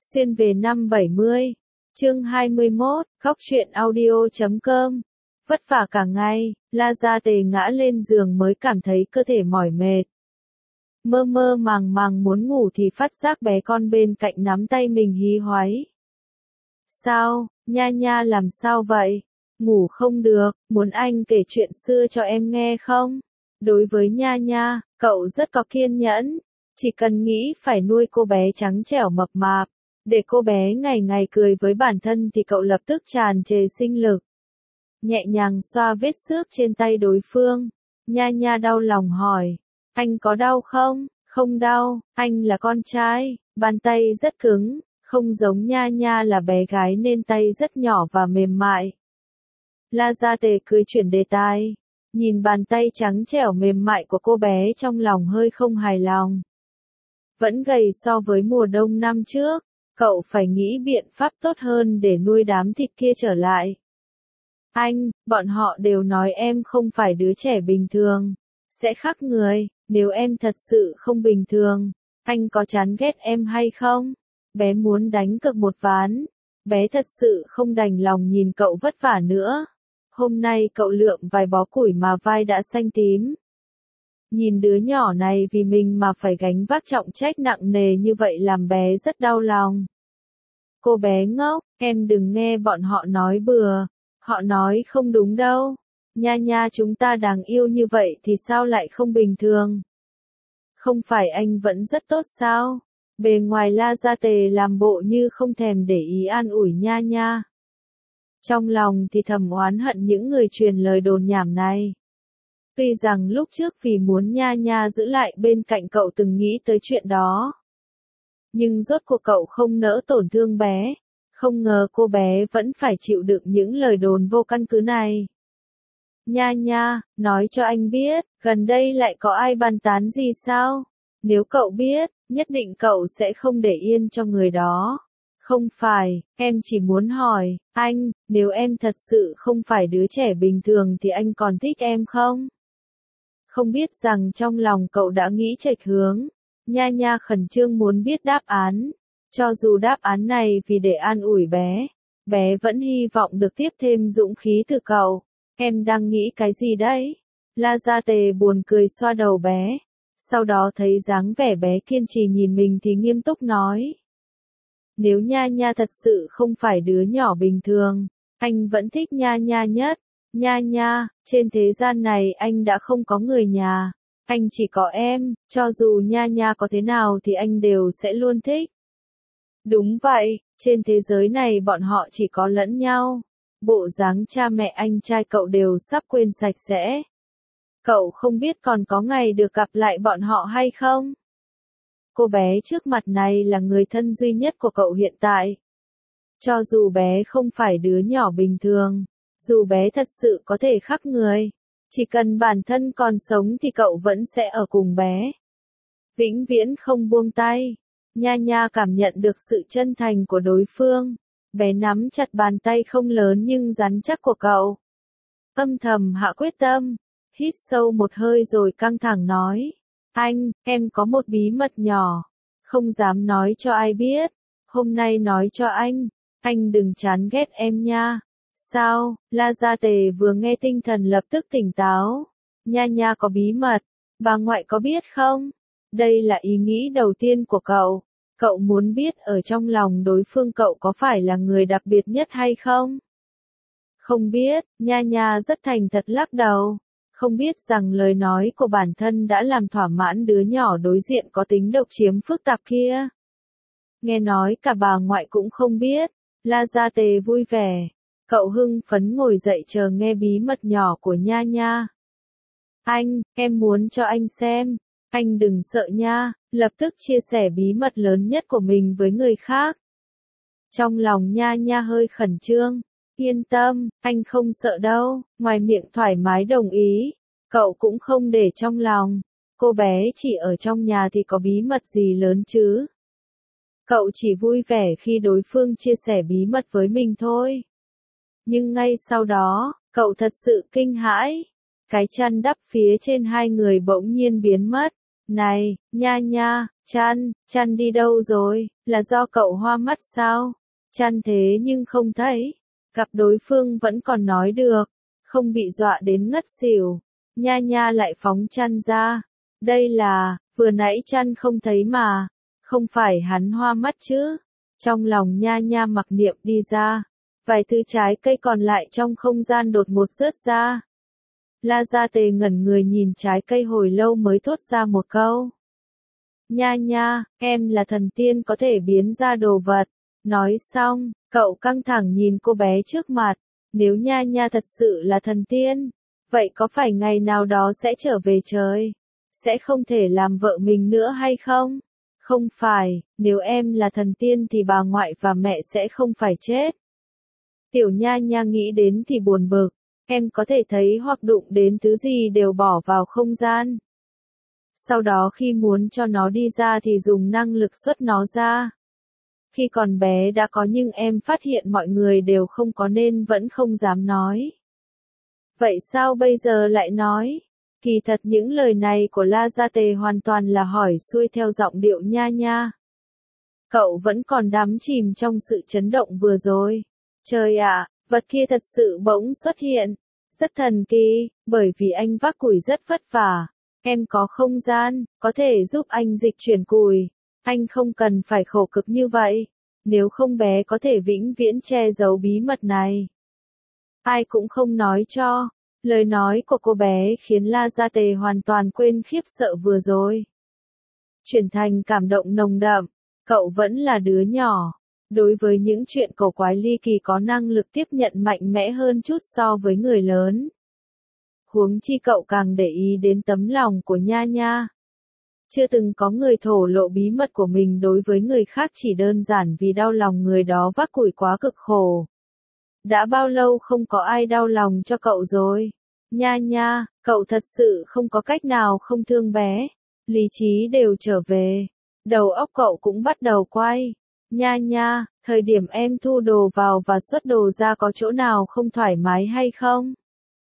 Xuyên về năm 70. Chương 21, khóc chuyện audio.com. Vất vả cả ngày, La Gia Tề ngã lên giường mới cảm thấy cơ thể mỏi mệt. Mơ mơ màng màng muốn ngủ thì phát giác bé con bên cạnh nắm tay mình hí hoáy. Sao, Nha Nha làm sao vậy? Ngủ không được, muốn anh kể chuyện xưa cho em nghe không? Đối với Nha Nha, cậu rất có kiên nhẫn. Chỉ cần nghĩ phải nuôi cô bé trắng trẻo mập mạp, để cô bé ngày ngày cười với bản thân thì cậu lập tức tràn trề sinh lực. Nhẹ nhàng xoa vết xước trên tay đối phương. Nha Nha đau lòng hỏi, anh có đau không? Không đau, anh là con trai, bàn tay rất cứng, không giống Nha Nha là bé gái nên tay rất nhỏ và mềm mại. La Gia Tề cười chuyển đề tài, nhìn bàn tay trắng trẻo mềm mại của cô bé trong lòng hơi không hài lòng. Vẫn gầy so với mùa đông năm trước, cậu phải nghĩ biện pháp tốt hơn để nuôi đám thịt kia trở lại. Anh, bọn họ đều nói em không phải đứa trẻ bình thường, sẽ khác người, nếu em thật sự không bình thường, anh có chán ghét em hay không? Bé muốn đánh cược một ván, bé thật sự không đành lòng nhìn cậu vất vả nữa. Hôm nay cậu lượm vài bó củi mà vai đã xanh tím. Nhìn đứa nhỏ này vì mình mà phải gánh vác trọng trách nặng nề như vậy làm bé rất đau lòng. Cô bé ngốc, em đừng nghe bọn họ nói bừa, họ nói không đúng đâu. Nha Nha chúng ta đáng yêu như vậy thì sao lại không bình thường? Không phải anh vẫn rất tốt sao? Bề ngoài La Gia Tề làm bộ như không thèm để ý an ủi Nha Nha. Trong lòng thì thầm oán hận những người truyền lời đồn nhảm này. Tuy rằng lúc trước vì muốn Nha Nha giữ lại bên cạnh cậu từng nghĩ tới chuyện đó. Nhưng rốt cuộc cậu không nỡ tổn thương bé. Không ngờ cô bé vẫn phải chịu đựng những lời đồn vô căn cứ này. Nha Nha, nói cho anh biết, gần đây lại có ai bàn tán gì sao? Nếu cậu biết, nhất định cậu sẽ không để yên cho người đó. Không phải, em chỉ muốn hỏi, anh, nếu em thật sự không phải đứa trẻ bình thường thì anh còn thích em không? Không biết rằng trong lòng cậu đã nghĩ chệch hướng. Nha Nha khẩn trương muốn biết đáp án. Cho dù đáp án này vì để an ủi bé, bé vẫn hy vọng được tiếp thêm dũng khí từ cậu. Em đang nghĩ cái gì đấy? La Gia Tề buồn cười xoa đầu bé. Sau đó thấy dáng vẻ bé kiên trì nhìn mình thì nghiêm túc nói. Nếu Nha Nha thật sự không phải đứa nhỏ bình thường, anh vẫn thích Nha Nha nhất. Nha Nha, trên thế gian này anh đã không có người nhà. Anh chỉ có em, cho dù Nha Nha có thế nào thì anh đều sẽ luôn thích. Đúng vậy, trên thế giới này bọn họ chỉ có lẫn nhau. Bộ dáng cha mẹ anh trai cậu đều sắp quên sạch sẽ. Cậu không biết còn có ngày được gặp lại bọn họ hay không? Cô bé trước mặt này là người thân duy nhất của cậu hiện tại. Cho dù bé không phải đứa nhỏ bình thường, dù bé thật sự có thể khác người, chỉ cần bản thân còn sống thì cậu vẫn sẽ ở cùng bé. Vĩnh viễn không buông tay. Nha Nha cảm nhận được sự chân thành của đối phương. Bé nắm chặt bàn tay không lớn nhưng rắn chắc của cậu. Âm thầm hạ quyết tâm. Hít sâu một hơi rồi căng thẳng nói. Anh, em có một bí mật nhỏ. Không dám nói cho ai biết. Hôm nay nói cho anh đừng chán ghét em nha. Sao? La Gia Tề vừa nghe tinh thần lập tức tỉnh táo. Nha Nha có bí mật. Bà ngoại có biết không? Đây là ý nghĩ đầu tiên của cậu. Cậu muốn biết ở trong lòng đối phương cậu có phải là người đặc biệt nhất hay không? Không biết, Nha Nha rất thành thật lắc đầu. Không biết rằng lời nói của bản thân đã làm thỏa mãn đứa nhỏ đối diện có tính độc chiếm phức tạp kia. Nghe nói cả bà ngoại cũng không biết. La Gia Tề vui vẻ. Cậu hưng phấn ngồi dậy chờ nghe bí mật nhỏ của Nha Nha. Anh, em muốn cho anh xem. Anh đừng sợ nha, lập tức chia sẻ bí mật lớn nhất của mình với người khác. Trong lòng Nha Nha hơi khẩn trương. Yên tâm, anh không sợ đâu, ngoài miệng thoải mái đồng ý. Cậu cũng không để trong lòng. Cô bé chỉ ở trong nhà thì có bí mật gì lớn chứ. Cậu chỉ vui vẻ khi đối phương chia sẻ bí mật với mình thôi. Nhưng ngay sau đó, cậu thật sự kinh hãi. Cái chăn đắp phía trên hai người bỗng nhiên biến mất. Này, Nha Nha, chăn đi đâu rồi? Là do cậu hoa mắt sao? Chăn thế nhưng không thấy. Gặp đối phương vẫn còn nói được, không bị dọa đến ngất xỉu. Nha nha lại phóng chăn ra. Đây là, vừa nãy chăn không thấy mà. Không phải hắn hoa mắt chứ. Trong lòng nha nha mặc niệm đi ra. Vài thứ trái cây còn lại trong không gian đột ngột rớt ra. La Gia Tề ngẩn người nhìn trái cây hồi lâu mới thốt ra một câu. Nha nha, em là thần tiên có thể biến ra đồ vật. Nói xong, cậu căng thẳng nhìn cô bé trước mặt. Nếu nha nha thật sự là thần tiên, vậy có phải ngày nào đó sẽ trở về trời? Sẽ không thể làm vợ mình nữa hay không? Không phải, nếu em là thần tiên thì bà ngoại và mẹ sẽ không phải chết. Tiểu nha nha nghĩ đến thì buồn bực. Em có thể thấy hoặc đụng đến thứ gì đều bỏ vào không gian. Sau đó khi muốn cho nó đi ra thì dùng năng lực xuất nó ra. Khi còn bé đã có nhưng em phát hiện mọi người đều không có nên vẫn không dám nói. Vậy sao bây giờ lại nói? Kỳ thật những lời này của La Gia Tề hoàn toàn là hỏi xuôi theo giọng điệu nha nha. Cậu vẫn còn đắm chìm trong sự chấn động vừa rồi. Trời ạ, vật kia thật sự bỗng xuất hiện. Rất thần kỳ, bởi vì anh vác củi rất vất vả. Em có không gian, có thể giúp anh dịch chuyển củi. Anh không cần phải khổ cực như vậy. Nếu không bé có thể vĩnh viễn che giấu bí mật này. Ai cũng không nói cho. Lời nói của cô bé khiến La Gia Tề hoàn toàn quên khiếp sợ vừa rồi. Chuyển thành cảm động nồng đậm. Cậu vẫn là đứa nhỏ. Đối với những chuyện cổ quái ly kỳ có năng lực tiếp nhận mạnh mẽ hơn chút so với người lớn. Huống chi cậu càng để ý đến tấm lòng của nha nha. Chưa từng có người thổ lộ bí mật của mình đối với người khác chỉ đơn giản vì đau lòng người đó vác củi quá cực khổ. Đã bao lâu không có ai đau lòng cho cậu rồi? Nha nha, cậu thật sự không có cách nào không thương bé. Lý trí đều trở về. Đầu óc cậu cũng bắt đầu quay. Nha nha, thời điểm em thu đồ vào và xuất đồ ra có chỗ nào không thoải mái hay không?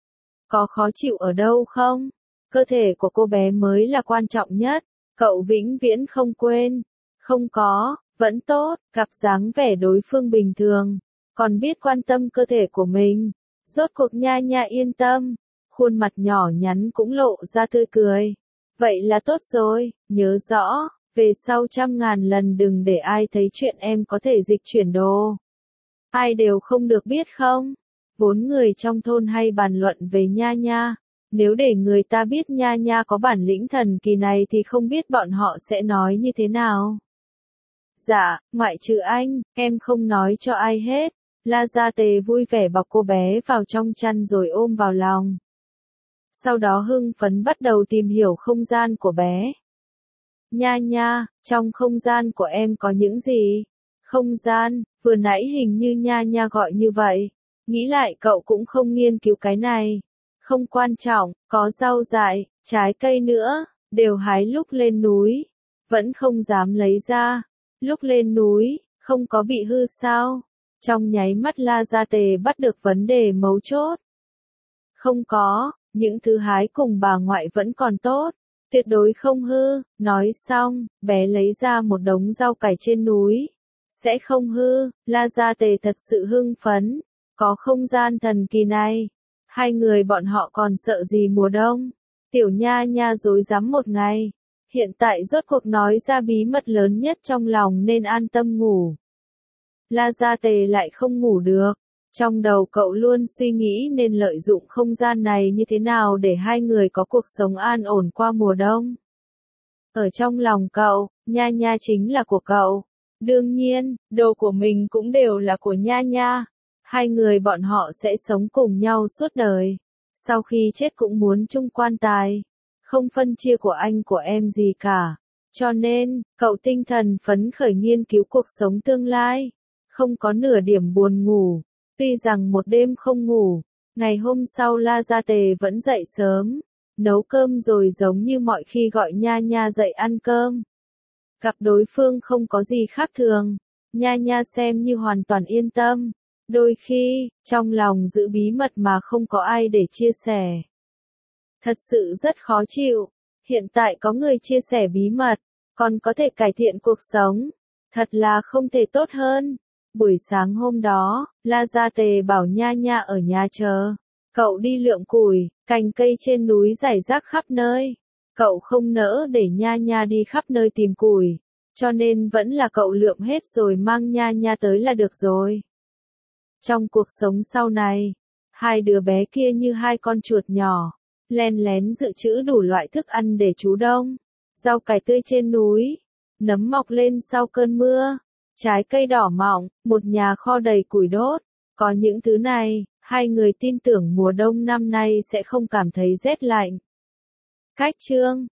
Có khó chịu ở đâu không? Cơ thể của cô bé mới là quan trọng nhất. Cậu vĩnh viễn không quên. Không có, vẫn tốt, gặp dáng vẻ đối phương bình thường. Còn biết quan tâm cơ thể của mình. Rốt cuộc nha nha yên tâm. Khuôn mặt nhỏ nhắn cũng lộ ra tươi cười. Vậy là tốt rồi, nhớ rõ. Về sau 100.000 lần đừng để ai thấy chuyện em có thể dịch chuyển đồ. Ai đều không được biết không? Vốn người trong thôn hay bàn luận về nha nha. Nếu để người ta biết nha nha có bản lĩnh thần kỳ này thì không biết bọn họ sẽ nói như thế nào. Dạ, ngoại trừ anh, em không nói cho ai hết. La Gia Tề vui vẻ bọc cô bé vào trong chăn rồi ôm vào lòng. Sau đó hưng phấn bắt đầu tìm hiểu không gian của bé. Nha nha, trong không gian của em có những gì? Không gian, vừa nãy hình như nha nha gọi như vậy. Nghĩ lại cậu cũng không nghiên cứu cái này. Không quan trọng, có rau dại, trái cây nữa, đều hái lúc lên núi. Vẫn không dám lấy ra. Lúc lên núi, không có bị hư sao? Trong nháy mắt La Gia Tề bắt được vấn đề mấu chốt. Không có, những thứ hái cùng bà ngoại vẫn còn tốt. Tuyệt đối không hư, nói xong, bé lấy ra một đống rau cải trên núi. Sẽ không hư, La Gia Tề thật sự hưng phấn. Có không gian thần kỳ này. Hai người bọn họ còn sợ gì mùa đông. Tiểu nha nha rối rắm một ngày. Hiện tại rốt cuộc nói ra bí mật lớn nhất trong lòng nên an tâm ngủ. La Gia Tề lại không ngủ được. Trong đầu cậu luôn suy nghĩ nên lợi dụng không gian này như thế nào để hai người có cuộc sống an ổn qua mùa đông. Ở trong lòng cậu, nha nha chính là của cậu. Đương nhiên, đồ của mình cũng đều là của nha nha. Hai người bọn họ sẽ sống cùng nhau suốt đời. Sau khi chết cũng muốn chung quan tài. Không phân chia của anh của em gì cả. Cho nên, cậu tinh thần phấn khởi nghiên cứu cuộc sống tương lai. Không có nửa điểm buồn ngủ. Tuy rằng một đêm không ngủ, ngày hôm sau La Gia Tề vẫn dậy sớm, nấu cơm rồi giống như mọi khi gọi nha nha dậy ăn cơm. Gặp đối phương không có gì khác thường, nha nha xem như hoàn toàn yên tâm. Đôi khi, trong lòng giữ bí mật mà không có ai để chia sẻ. Thật sự rất khó chịu, hiện tại có người chia sẻ bí mật, còn có thể cải thiện cuộc sống. Thật là không thể tốt hơn. Buổi sáng hôm đó, La Gia Tề bảo Nha Nha ở nhà chờ. Cậu đi lượm củi, cành cây trên núi rải rác khắp nơi. Cậu không nỡ để Nha Nha đi khắp nơi tìm củi, cho nên vẫn là cậu lượm hết rồi mang Nha Nha tới là được rồi. Trong cuộc sống sau này, hai đứa bé kia như hai con chuột nhỏ, len lén dự trữ đủ loại thức ăn để trú đông. Rau cải tươi trên núi, nấm mọc lên sau cơn mưa, trái cây đỏ mọng, một nhà kho đầy củi đốt. Có những thứ này, hai người tin tưởng mùa đông năm nay sẽ không cảm thấy rét lạnh. Cách chương